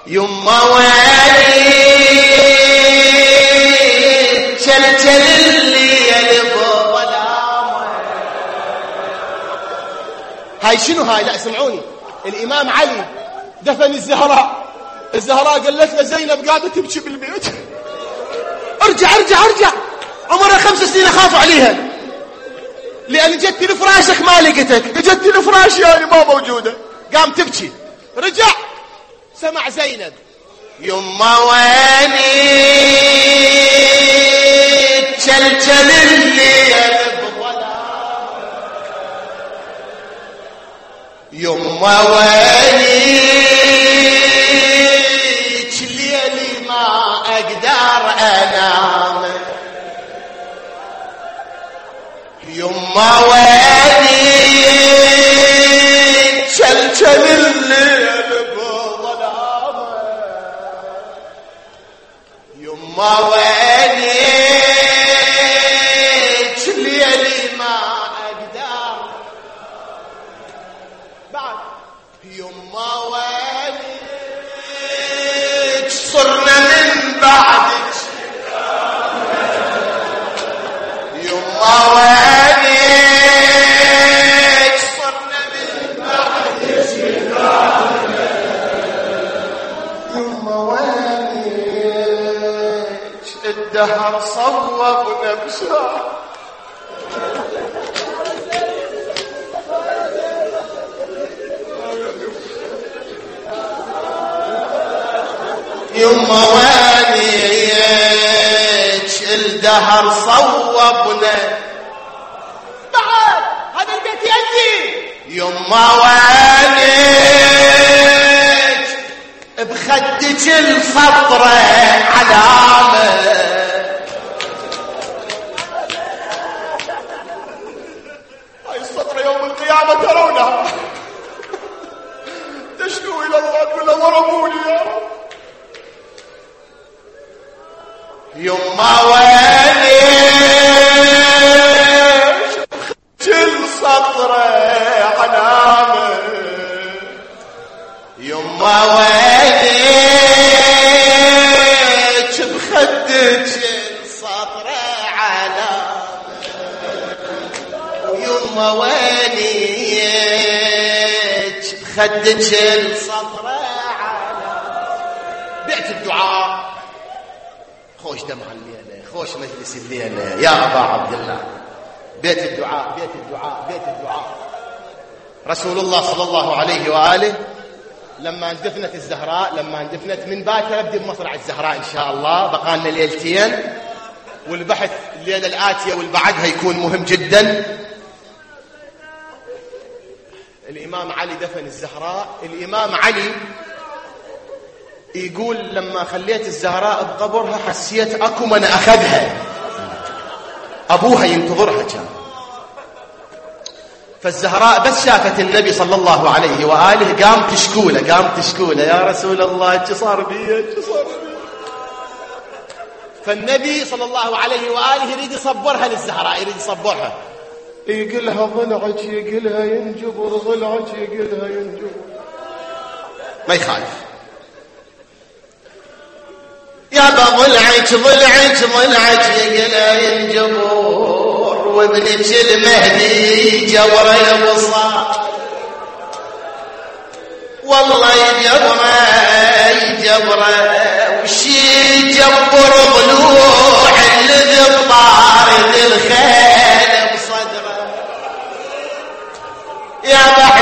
يما ويلي تلتل الليل بظلامه. هاي شنو هاي؟ لا اسمعوني، الإمام علي دفن الزهراء، الزهراء قالت له زينب قاعدة تبكي بالبيت، ارجع ارجع ارجع، عمرها 5 سنين اخاف عليها لأن جدتي لفراشك ما لقيتك، جدتي لفراش يعني ما موجودة، قام تبكي، رجع سمع زينب يما ويلي تلتل الليل بظلامه. يما ويلي الليل ما اقدر انام. يما ويلي تلتل الليل بظلامه. يما ويلي الليل ما اقدر بعد. يما ويلي صرنا من بعدك. يما ويلي صرنا من بعدك. يما ويلي الدهر صوبنا بشرع. يما ويلي الدهر صوبنا بعد هذا البيت يأتي. يما ويلي بخدك الفطرة علامة. هاي السطرة يوم القيامة ترونها، تشكو إلى الله تقول له ضربوني يا رب. يما ويلي كل سطرة علامة. يما ويلي بخدك السطرة علامة. يما ويلي بخدك السطرة علامة. بعت الدعاء، خوش دمع الليلة، خوش مجلس الليلة يا أبا عبد الله. بيت الدعاء بيت الدعاء بيت الدعاء. رسول الله صلى الله عليه وآله لما اندفنت الزهراء، لما اندفنت من باكر ابدي بمصرع الزهراء إن شاء الله، بقالنا ليلتين والبحث الليلة الآتية والبعدها يكون مهم جدا. الإمام علي دفن الزهراء. الإمام علي يقول لما خليت الزهراء بقبرها حسيت اكو من اخذها، ابوها ينتظرها كان. فالزهراء بس شافت النبي صلى الله عليه واله قام تشكوله يا رسول الله ايش صار بي. فالنبي صلى الله عليه واله يريد يصبرها للزهراء، يريد يصبرها، يقلها ضلعك يقلها ينجبر، ضلعك يقلها ينجبر، ما يخالف. يابا ضلعك يقلها ينجبر، وابنك المهدي جبره يبصر. والله يجبره وشي يجبر ضلوع الذي طارد الخيل بصدره. يابا